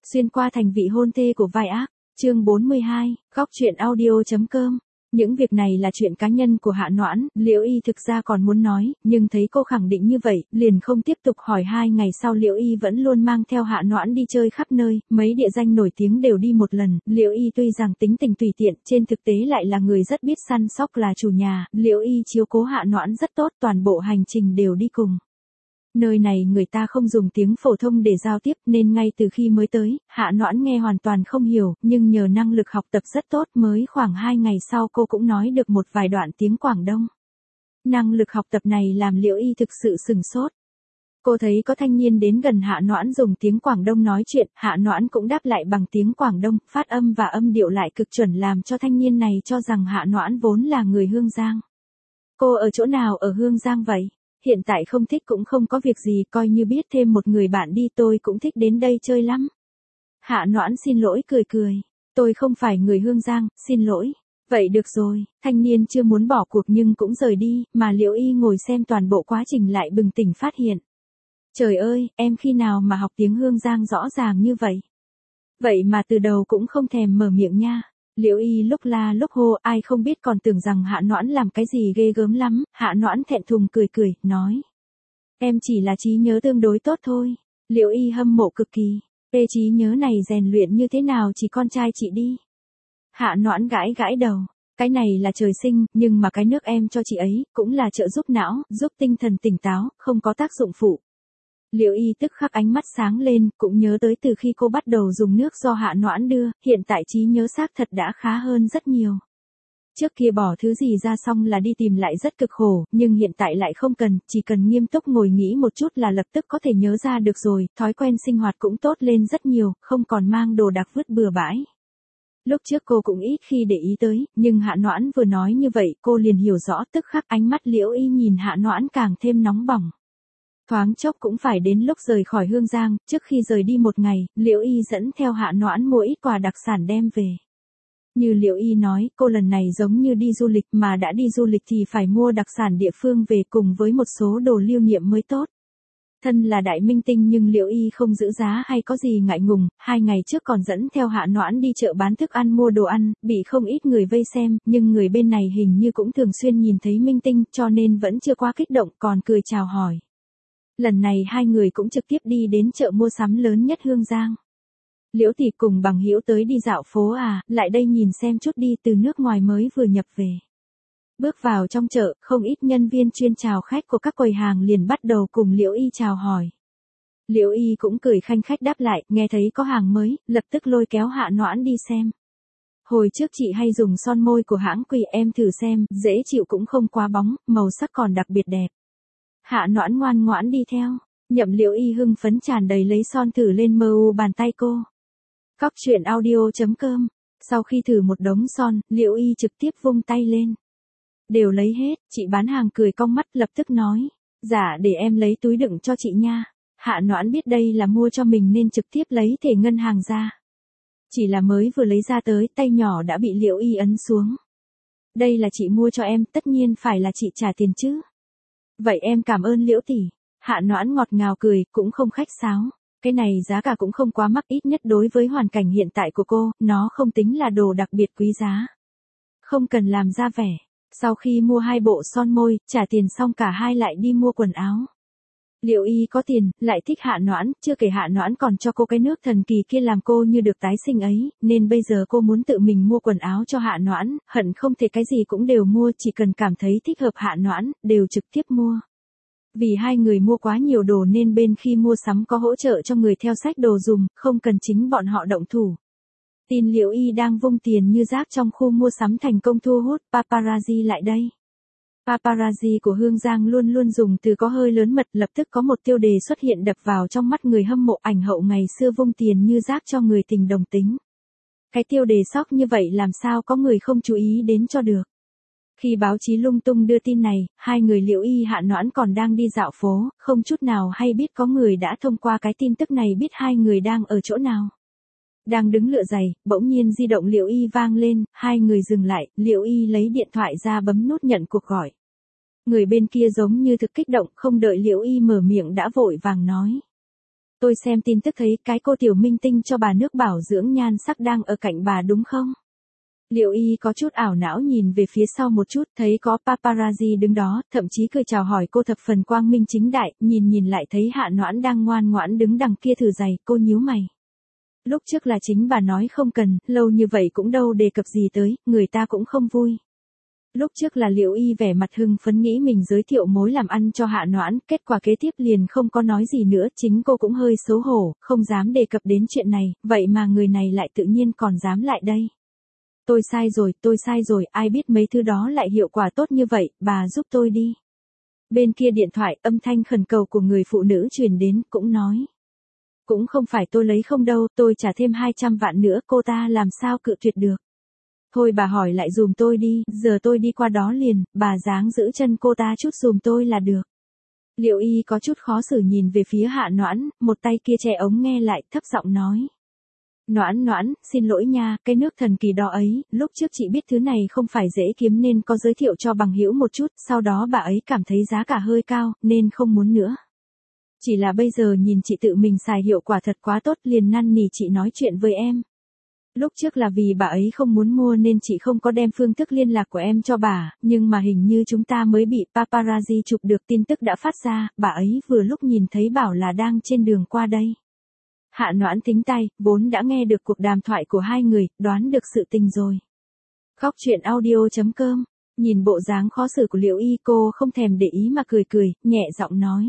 Xuyên qua thành vị hôn thê của vai ác, chương 42, góc truyện audio.com. Những việc này là chuyện cá nhân của Hạ Noãn, Liễu Y thực ra còn muốn nói, nhưng thấy cô khẳng định như vậy, liền không tiếp tục hỏi. 2 ngày sau Liễu Y vẫn luôn mang theo Hạ Noãn đi chơi khắp nơi, mấy địa danh nổi tiếng đều đi một lần. Liễu Y tuy rằng tính tình tùy tiện, trên thực tế lại là người rất biết săn sóc, là chủ nhà. Liễu Y chiếu cố Hạ Noãn rất tốt, toàn bộ hành trình đều đi cùng. Nơi này người ta không dùng tiếng phổ thông để giao tiếp nên ngay từ khi mới tới, Hạ Noãn nghe hoàn toàn không hiểu, nhưng nhờ năng lực học tập rất tốt mới khoảng 2 ngày sau cô cũng nói được một vài đoạn tiếng Quảng Đông. Năng lực học tập này làm Liễu Y thực sự sửng sốt. Cô thấy có thanh niên đến gần Hạ Noãn dùng tiếng Quảng Đông nói chuyện, Hạ Noãn cũng đáp lại bằng tiếng Quảng Đông, phát âm và âm điệu lại cực chuẩn làm cho thanh niên này cho rằng Hạ Noãn vốn là người Hương Giang. Cô ở chỗ nào ở Hương Giang vậy? Hiện tại không thích cũng không có việc gì, coi như biết thêm một người bạn đi, tôi cũng thích đến đây chơi lắm. Hạ Noãn xin lỗi cười cười. Tôi không phải người Hương Giang, xin lỗi. Vậy được rồi, thanh niên chưa muốn bỏ cuộc nhưng cũng rời đi, mà Liễu Y ngồi xem toàn bộ quá trình lại bừng tỉnh phát hiện. Trời ơi, em khi nào mà học tiếng Hương Giang rõ ràng như vậy? Vậy mà từ đầu cũng không thèm mở miệng nha. Liễu Y lúc la lúc hô, ai không biết còn tưởng rằng Hạ Noãn làm cái gì ghê gớm lắm. Hạ Noãn thẹn thùng cười cười, nói. Em chỉ là trí nhớ tương đối tốt thôi. Liễu Y hâm mộ cực kỳ. Trí nhớ này rèn luyện như thế nào chỉ con trai chị đi. Hạ Noãn gãi gãi đầu. Cái này là trời sinh, nhưng mà cái nước em cho chị ấy, cũng là trợ giúp não, giúp tinh thần tỉnh táo, không có tác dụng phụ. Liễu Y tức khắc ánh mắt sáng lên, cũng nhớ tới từ khi cô bắt đầu dùng nước do Hạ Noãn đưa, hiện tại trí nhớ xác thật đã khá hơn rất nhiều. Trước kia bỏ thứ gì ra xong là đi tìm lại rất cực khổ, nhưng hiện tại lại không cần, chỉ cần nghiêm túc ngồi nghĩ một chút là lập tức có thể nhớ ra được rồi, thói quen sinh hoạt cũng tốt lên rất nhiều, không còn mang đồ đạc vứt bừa bãi. Lúc trước cô cũng ít khi để ý tới, nhưng Hạ Noãn vừa nói như vậy cô liền hiểu rõ, tức khắc ánh mắt Liễu Y nhìn Hạ Noãn càng thêm nóng bỏng. Thoáng chốc cũng phải đến lúc rời khỏi Hương Giang, trước khi rời đi một ngày, Liễu Y dẫn theo Hạ Noãn mua ít quà đặc sản đem về. Như Liễu Y nói, cô lần này giống như đi du lịch, mà đã đi du lịch thì phải mua đặc sản địa phương về cùng với một số đồ lưu niệm mới tốt. Thân là đại minh tinh nhưng Liễu Y không giữ giá hay có gì ngại ngùng, 2 ngày trước còn dẫn theo Hạ Noãn đi chợ bán thức ăn mua đồ ăn, bị không ít người vây xem, nhưng người bên này hình như cũng thường xuyên nhìn thấy minh tinh cho nên vẫn chưa quá kích động, còn cười chào hỏi. Lần này 2 người cũng trực tiếp đi đến chợ mua sắm lớn nhất Hương Giang. Liễu Tỷ cùng bằng hữu tới đi dạo phố à, lại đây nhìn xem chút đi, từ nước ngoài mới vừa nhập về. Bước vào trong chợ, không ít nhân viên chuyên chào khách của các quầy hàng liền bắt đầu cùng Liễu Y chào hỏi. Liễu Y cũng cười khanh khách đáp lại, nghe thấy có hàng mới, lập tức lôi kéo Hạ Noãn đi xem. Hồi trước chị hay dùng son môi của hãng Quỳ, em thử xem, dễ chịu cũng không quá bóng, màu sắc còn đặc biệt đẹp. Hạ Noãn ngoan ngoãn đi theo, Nhậm Liễu Y hưng phấn tràn đầy lấy son thử lên mờ u bàn tay cô. Góc truyện audio.com. Sau khi thử một đống son, Liễu Y trực tiếp vung tay lên. Đều lấy hết, chị bán hàng cười cong mắt lập tức nói. Dạ để em lấy túi đựng cho chị nha. Hạ Noãn biết đây là mua cho mình nên trực tiếp lấy thẻ ngân hàng ra. Chỉ là mới vừa lấy ra tới, tay nhỏ đã bị Liễu Y ấn xuống. Đây là chị mua cho em, tất nhiên phải là chị trả tiền chứ. Vậy em cảm ơn Liễu tỷ. Hạ Noãn ngọt ngào cười, cũng không khách sáo. Cái này giá cả cũng không quá mắc, ít nhất đối với hoàn cảnh hiện tại của cô, nó không tính là đồ đặc biệt quý giá. Không cần làm ra vẻ. Sau khi mua 2 bộ son môi, trả tiền xong cả hai lại đi mua quần áo. Liễu Y có tiền, lại thích Hạ Noãn, chưa kể Hạ Noãn còn cho cô cái nước thần kỳ kia làm cô như được tái sinh ấy, nên bây giờ cô muốn tự mình mua quần áo cho Hạ Noãn, hận không thể cái gì cũng đều mua, chỉ cần cảm thấy thích hợp Hạ Noãn, đều trực tiếp mua. Vì 2 người mua quá nhiều đồ nên bên khi mua sắm có hỗ trợ cho người theo sách đồ dùng, không cần chính bọn họ động thủ. Tin Liễu Y đang vung tiền như rác trong khu mua sắm thành công thu hút paparazzi lại đây. Paparazzi của Hương Giang luôn luôn dùng từ có hơi lớn mật, lập tức có một tiêu đề xuất hiện đập vào trong mắt người hâm mộ, ảnh hậu ngày xưa vung tiền như rác cho người tình đồng tính. Cái tiêu đề sốc như vậy làm sao có người không chú ý đến cho được. Khi báo chí lung tung đưa tin này, 2 người Liễu Y Hạ Noãn còn đang đi dạo phố, không chút nào hay biết có người đã thông qua cái tin tức này biết 2 người đang ở chỗ nào. Đang đứng lựa giày, bỗng nhiên di động Liễu Y vang lên, 2 người dừng lại, Liễu Y lấy điện thoại ra bấm nút nhận cuộc gọi. Người bên kia giống như thực kích động, không đợi Liễu Y mở miệng đã vội vàng nói. Tôi xem tin tức thấy cái cô tiểu minh tinh cho bà nước bảo dưỡng nhan sắc đang ở cạnh bà đúng không? Liệu Y có chút ảo não nhìn về phía sau một chút, thấy có paparazzi đứng đó, thậm chí cười chào hỏi cô thập phần quang minh chính đại, nhìn lại thấy Hạ Noãn đang ngoan ngoãn đứng đằng kia thử giày, cô nhíu mày. Lúc trước là chính bà nói không cần, lâu như vậy cũng đâu đề cập gì tới, người ta cũng không vui. Lúc trước là Liệu Y vẻ mặt hưng phấn nghĩ mình giới thiệu mối làm ăn cho Hạ Noãn, kết quả kế tiếp liền không có nói gì nữa, chính cô cũng hơi xấu hổ, không dám đề cập đến chuyện này, vậy mà người này lại tự nhiên còn dám lại đây. Tôi sai rồi, ai biết mấy thứ đó lại hiệu quả tốt như vậy, bà giúp tôi đi. Bên kia điện thoại, âm thanh khẩn cầu của người phụ nữ truyền đến, cũng nói. Cũng không phải tôi lấy không đâu, tôi trả thêm 200 vạn nữa, cô ta làm sao cự tuyệt được. Thôi bà hỏi lại dùm tôi đi, giờ tôi đi qua đó liền, bà dáng giữ chân cô ta chút dùm tôi là được. Liệu Y có chút khó xử nhìn về phía Hạ Noãn, một tay kia che ống nghe lại, thấp giọng nói. Noãn, xin lỗi nha, cái nước thần kỳ đó ấy, lúc trước chị biết thứ này không phải dễ kiếm nên có giới thiệu cho bằng hữu một chút, sau đó bà ấy cảm thấy giá cả hơi cao, nên không muốn nữa. Chỉ là bây giờ nhìn chị tự mình xài hiệu quả thật quá tốt liền năn nỉ chị nói chuyện với em. Lúc trước là vì bà ấy không muốn mua nên chị không có đem phương thức liên lạc của em cho bà, nhưng mà hình như chúng ta mới bị paparazzi chụp được tin tức đã phát ra, bà ấy vừa lúc nhìn thấy bảo là đang trên đường qua đây. Hạ Noãn thính tay, vốn đã nghe được cuộc đàm thoại của hai người, đoán được sự tình rồi. Góc chuyện audio.com, nhìn bộ dáng khó xử của Liệu Y cô không thèm để ý mà cười, nhẹ giọng nói.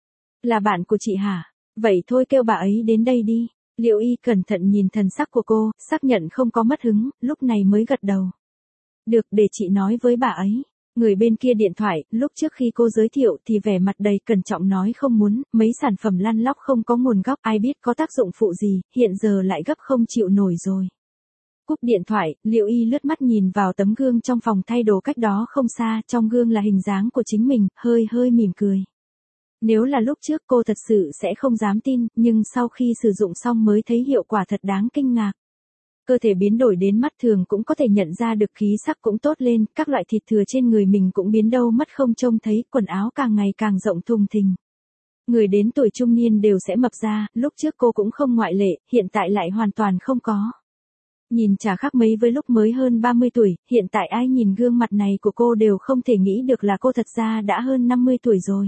Là bạn của chị hả? Vậy thôi kêu bà ấy đến đây đi. Liệu Y cẩn thận nhìn thần sắc của cô, xác nhận không có mất hứng, lúc này mới gật đầu. Được, để chị nói với bà ấy. Người bên kia điện thoại, lúc trước khi cô giới thiệu thì vẻ mặt đầy cẩn trọng nói không muốn, mấy sản phẩm lăn lóc không có nguồn gốc, ai biết có tác dụng phụ gì, hiện giờ lại gấp không chịu nổi rồi. Cúp điện thoại, Liệu Y lướt mắt nhìn vào tấm gương trong phòng thay đồ cách đó không xa, trong gương là hình dáng của chính mình, hơi mỉm cười. Nếu là lúc trước cô thật sự sẽ không dám tin, nhưng sau khi sử dụng xong mới thấy hiệu quả thật đáng kinh ngạc. Cơ thể biến đổi đến mắt thường cũng có thể nhận ra được khí sắc cũng tốt lên, các loại thịt thừa trên người mình cũng biến đâu mất không trông thấy, quần áo càng ngày càng rộng thùng thình. Người đến tuổi trung niên đều sẽ mập ra, lúc trước cô cũng không ngoại lệ, hiện tại lại hoàn toàn không có. Nhìn chả khác mấy với lúc mới hơn 30 tuổi, hiện tại ai nhìn gương mặt này của cô đều không thể nghĩ được là cô thật ra đã hơn 50 tuổi rồi.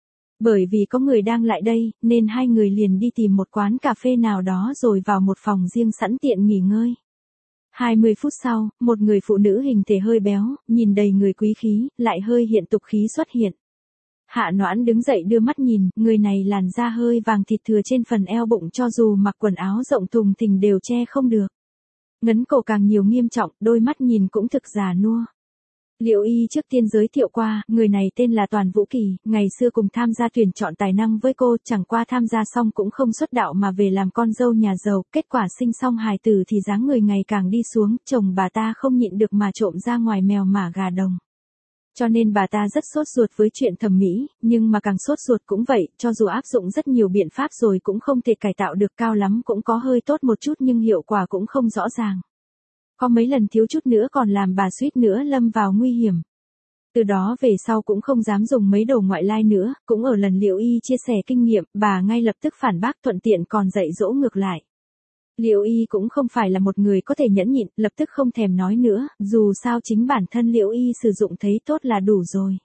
Bởi vì có người đang lại đây, nên hai người liền đi tìm một quán cà phê nào đó rồi vào một phòng riêng sẵn tiện nghỉ ngơi. 20 phút sau, một người phụ nữ hình thể hơi béo, nhìn đầy người quý khí, lại hơi hiện tục khí xuất hiện. Hạ Noãn đứng dậy đưa mắt nhìn, người này làn da hơi vàng thịt thừa trên phần eo bụng cho dù mặc quần áo rộng thùng thình đều che không được. Ngấn cổ càng nhiều nghiêm trọng, đôi mắt nhìn cũng thực già nua. Liệu Y trước tiên giới thiệu qua, người này tên là Toàn Vũ Kỳ, ngày xưa cùng tham gia tuyển chọn tài năng với cô, chẳng qua tham gia xong cũng không xuất đạo mà về làm con dâu nhà giàu, kết quả sinh xong hài tử thì dáng người ngày càng đi xuống, chồng bà ta không nhịn được mà trộm ra ngoài mèo mả gà đồng. Cho nên bà ta rất sốt ruột với chuyện thẩm mỹ, nhưng mà càng sốt ruột cũng vậy, cho dù áp dụng rất nhiều biện pháp rồi cũng không thể cải tạo được, cao lắm cũng có hơi tốt một chút nhưng hiệu quả cũng không rõ ràng. Có mấy lần thiếu chút nữa còn làm bà suýt nữa lâm vào nguy hiểm. Từ đó về sau cũng không dám dùng mấy đồ ngoại lai nữa, cũng ở lần Liệu Y chia sẻ kinh nghiệm, bà ngay lập tức phản bác thuận tiện còn dạy dỗ ngược lại. Liệu Y cũng không phải là một người có thể nhẫn nhịn, lập tức không thèm nói nữa, dù sao chính bản thân Liệu Y sử dụng thấy tốt là đủ rồi.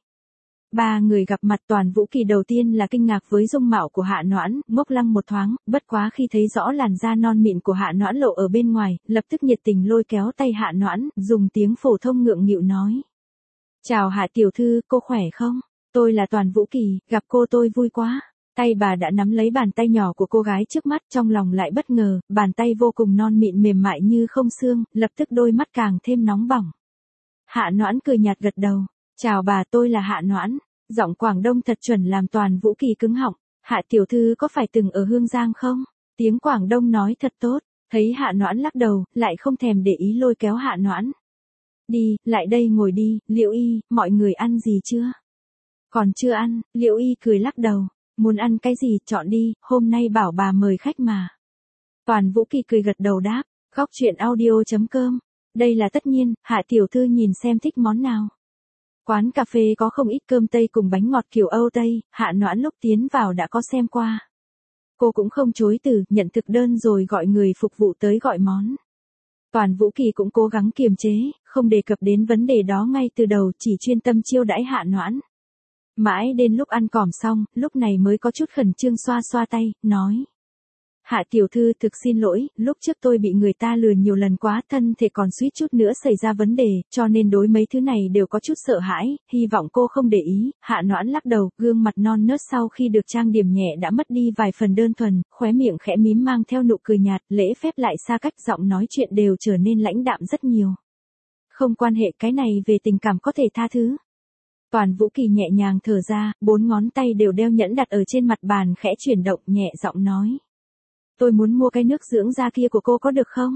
Ba người gặp mặt. Toàn Vũ Kỳ đầu tiên là kinh ngạc với dung mạo của Hạ Noãn, ngốc lăng một thoáng, bất quá khi thấy rõ làn da non mịn của Hạ Noãn lộ ở bên ngoài, lập tức nhiệt tình lôi kéo tay Hạ Noãn, dùng tiếng phổ thông ngượng nghịu nói. Chào Hạ tiểu thư, cô khỏe không? Tôi là Toàn Vũ Kỳ, gặp cô tôi vui quá. Tay bà đã nắm lấy bàn tay nhỏ của cô gái trước mắt, trong lòng lại bất ngờ, bàn tay vô cùng non mịn mềm mại như không xương, lập tức đôi mắt càng thêm nóng bỏng. Hạ Noãn cười nhạt gật đầu. Chào bà, tôi là Hạ Noãn. Giọng Quảng Đông thật chuẩn làm Toàn Vũ Kỳ cứng họng. Hạ tiểu thư có phải từng ở Hương Giang không? Tiếng Quảng Đông nói thật tốt. Thấy Hạ Noãn lắc đầu, lại không thèm để ý lôi kéo Hạ Noãn. Đi, lại đây ngồi đi, Liệu Y, mọi người ăn gì chưa? Còn chưa ăn, Liệu Y cười lắc đầu. Muốn ăn cái gì, chọn đi, hôm nay bảo bà mời khách mà. Toàn Vũ Kỳ cười gật đầu đáp. Góc chuyện audio.com. Đây là tất nhiên, Hạ tiểu thư nhìn xem thích món nào. Quán cà phê có không ít cơm Tây cùng bánh ngọt kiểu Âu Tây, Hạ Noãn lúc tiến vào đã có xem qua. Cô cũng không chối từ, nhận thực đơn rồi gọi người phục vụ tới gọi món. Toàn Vũ Kỳ cũng cố gắng kiềm chế, không đề cập đến vấn đề đó ngay từ đầu, chỉ chuyên tâm chiêu đãi Hạ Noãn. Mãi đến lúc ăn cỏm xong, lúc này mới có chút khẩn trương xoa xoa tay, nói. Hạ tiểu thư thực xin lỗi, lúc trước tôi bị người ta lừa nhiều lần quá, thân thể còn suýt chút nữa xảy ra vấn đề, cho nên đối mấy thứ này đều có chút sợ hãi, hy vọng cô không để ý. Hạ Noãn lắc đầu, gương mặt non nớt sau khi được trang điểm nhẹ đã mất đi vài phần đơn thuần, khóe miệng khẽ mím mang theo nụ cười nhạt, lễ phép lại xa cách, giọng nói chuyện đều trở nên lãnh đạm rất nhiều. Không quan hệ, cái này về tình cảm có thể tha thứ. Toàn Vũ Kỳ nhẹ nhàng thở ra, 4 ngón tay đều đeo nhẫn đặt ở trên mặt bàn khẽ chuyển động, nhẹ giọng nói. Tôi muốn mua cái nước dưỡng da kia của cô có được không?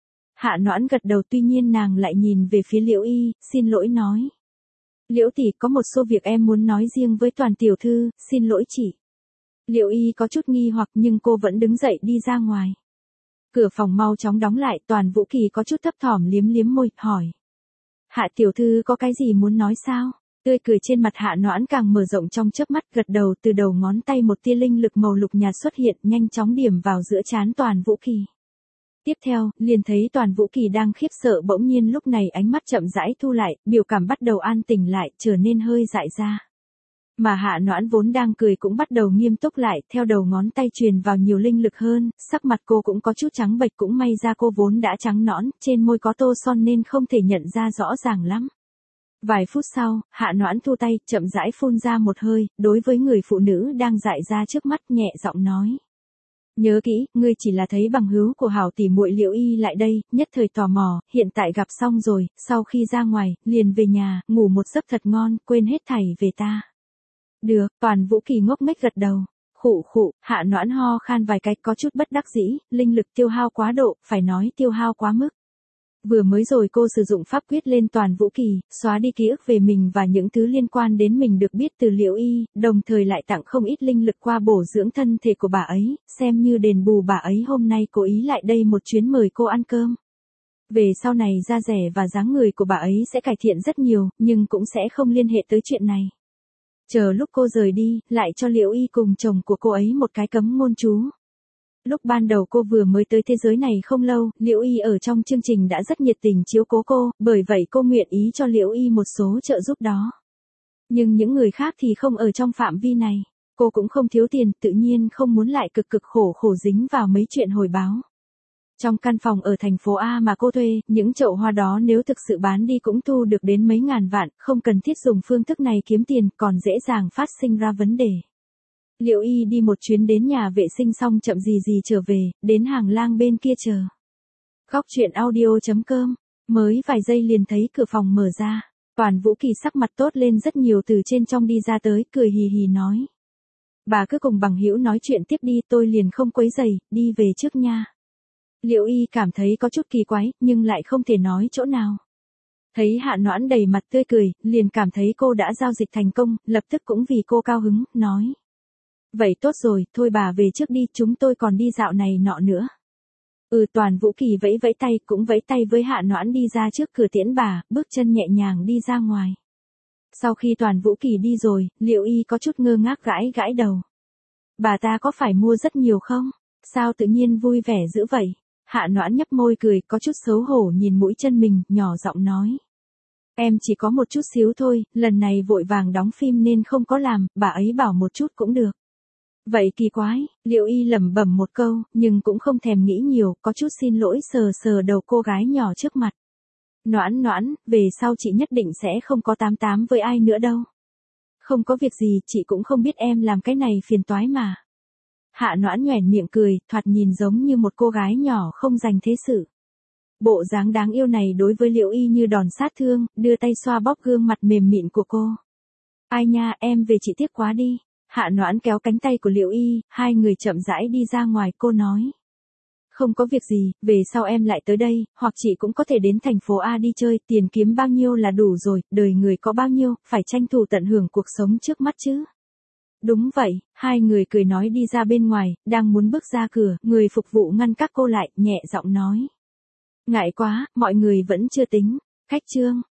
Hạ Noãn gật đầu, tuy nhiên nàng lại nhìn về phía Liễu Y, xin lỗi nói. Liễu tỷ, có một số việc em muốn nói riêng với Toàn tiểu thư, xin lỗi chị. Liễu Y có chút nghi hoặc nhưng cô vẫn đứng dậy đi ra ngoài. Cửa phòng mau chóng đóng lại, Toàn Vũ Kỳ có chút thấp thỏm liếm liếm môi, hỏi. Hạ tiểu thư có cái gì muốn nói sao? Tươi cười trên mặt Hạ Noãn càng mở rộng trong chớp mắt, gật đầu, từ đầu ngón tay một tia linh lực màu lục nhạt xuất hiện, nhanh chóng điểm vào giữa trán Toàn Vũ Kỳ. Tiếp theo, liền thấy Toàn Vũ Kỳ đang khiếp sợ, bỗng nhiên lúc này ánh mắt chậm rãi thu lại, biểu cảm bắt đầu an tĩnh lại, trở nên hơi dại ra. Mà Hạ Noãn vốn đang cười cũng bắt đầu nghiêm túc lại, theo đầu ngón tay truyền vào nhiều linh lực hơn, sắc mặt cô cũng có chút trắng bệch, cũng may ra cô vốn đã trắng nõn, trên môi có tô son nên không thể nhận ra rõ ràng lắm. Vài phút sau, Hạ Noãn thu tay, chậm rãi phun ra một hơi, đối với người phụ nữ đang dại ra trước mắt, nhẹ giọng nói. Nhớ kỹ, ngươi chỉ là thấy bằng hữu của hảo tỷ muội Liễu Y lại đây, nhất thời tò mò, hiện tại gặp xong rồi, sau khi ra ngoài, liền về nhà, ngủ một giấc thật ngon, quên hết thảy về ta. Được, Toàn Vũ Kỳ ngốc nghếch gật đầu. Khụ khụ, Hạ Noãn ho khan vài cái, có chút bất đắc dĩ, linh lực tiêu hao quá độ, phải nói tiêu hao quá mức. Vừa mới rồi cô sử dụng pháp quyết lên Toàn Vũ Kỳ, xóa đi ký ức về mình và những thứ liên quan đến mình được biết từ Liễu Y, đồng thời lại tặng không ít linh lực qua bổ dưỡng thân thể của bà ấy, xem như đền bù bà ấy hôm nay cố ý lại đây một chuyến mời cô ăn cơm. Về sau này da dẻ và dáng người của bà ấy sẽ cải thiện rất nhiều, nhưng cũng sẽ không liên hệ tới chuyện này. Chờ lúc cô rời đi, lại cho Liễu Y cùng chồng của cô ấy một cái cấm ngôn chú. Lúc ban đầu cô vừa mới tới thế giới này không lâu, Liễu Y ở trong chương trình đã rất nhiệt tình chiếu cố cô, bởi vậy cô nguyện ý cho Liễu Y một số trợ giúp đó. Nhưng những người khác thì không ở trong phạm vi này. Cô cũng không thiếu tiền, tự nhiên không muốn lại cực khổ dính vào mấy chuyện hồi báo. Trong căn phòng ở thành phố A mà cô thuê, những chậu hoa đó nếu thực sự bán đi cũng thu được đến mấy ngàn vạn, không cần thiết dùng phương thức này kiếm tiền, còn dễ dàng phát sinh ra vấn đề. Liễu Y đi một chuyến đến nhà vệ sinh xong chậm gì trở về, đến hàng lang bên kia chờ. Góc truyện audio.com, mới vài giây liền thấy cửa phòng mở ra. Toàn Vũ Kỳ sắc mặt tốt lên rất nhiều, từ trên trong đi ra tới, cười hì hì nói. Bà cứ cùng bằng hữu nói chuyện tiếp đi, tôi liền không quấy rầy, đi về trước nha. Liễu Y cảm thấy có chút kỳ quái, nhưng lại không thể nói chỗ nào. Thấy Hạ Noãn đầy mặt tươi cười, liền cảm thấy cô đã giao dịch thành công, lập tức cũng vì cô cao hứng, nói. Vậy tốt rồi, thôi bà về trước đi, chúng tôi còn đi dạo này nọ nữa. Toàn Vũ Kỳ vẫy vẫy tay, cũng vẫy tay với Hạ Noãn đi ra trước cửa tiễn bà, bước chân nhẹ nhàng đi ra ngoài. Sau khi Toàn Vũ Kỳ đi rồi, Liễu Y có chút ngơ ngác gãi đầu. Bà ta có phải mua rất nhiều không? Sao tự nhiên vui vẻ dữ vậy? Hạ Noãn nhấp môi cười, có chút xấu hổ nhìn mũi chân mình, nhỏ giọng nói. Em chỉ có một chút xíu thôi, lần này vội vàng đóng phim nên không có làm, bà ấy bảo một chút cũng được. Vậy kỳ quái, Liễu Y lẩm bẩm một câu, nhưng cũng không thèm nghĩ nhiều, có chút xin lỗi sờ đầu cô gái nhỏ trước mặt. Noãn, về sau chị nhất định sẽ không có 88 với ai nữa đâu. Không có việc gì, chị cũng không biết em làm cái này phiền toái mà. Hạ Noãn nhoẻn miệng cười, thoạt nhìn giống như một cô gái nhỏ không dành thế sự. Bộ dáng đáng yêu này đối với Liễu Y như đòn sát thương, đưa tay xoa bóp gương mặt mềm mịn của cô. Ai nha, em về chị tiếc quá đi. Hạ Noãn kéo cánh tay của Liễu Y, hai người chậm rãi đi ra ngoài, cô nói. Không có việc gì, về sau em lại tới đây, hoặc chị cũng có thể đến thành phố A đi chơi, tiền kiếm bao nhiêu là đủ rồi, đời người có bao nhiêu, phải tranh thủ tận hưởng cuộc sống trước mắt chứ. Đúng vậy, hai người cười nói đi ra bên ngoài, đang muốn bước ra cửa, người phục vụ ngăn các cô lại, nhẹ giọng nói. Ngại quá, mọi người vẫn chưa tính. Khách trương,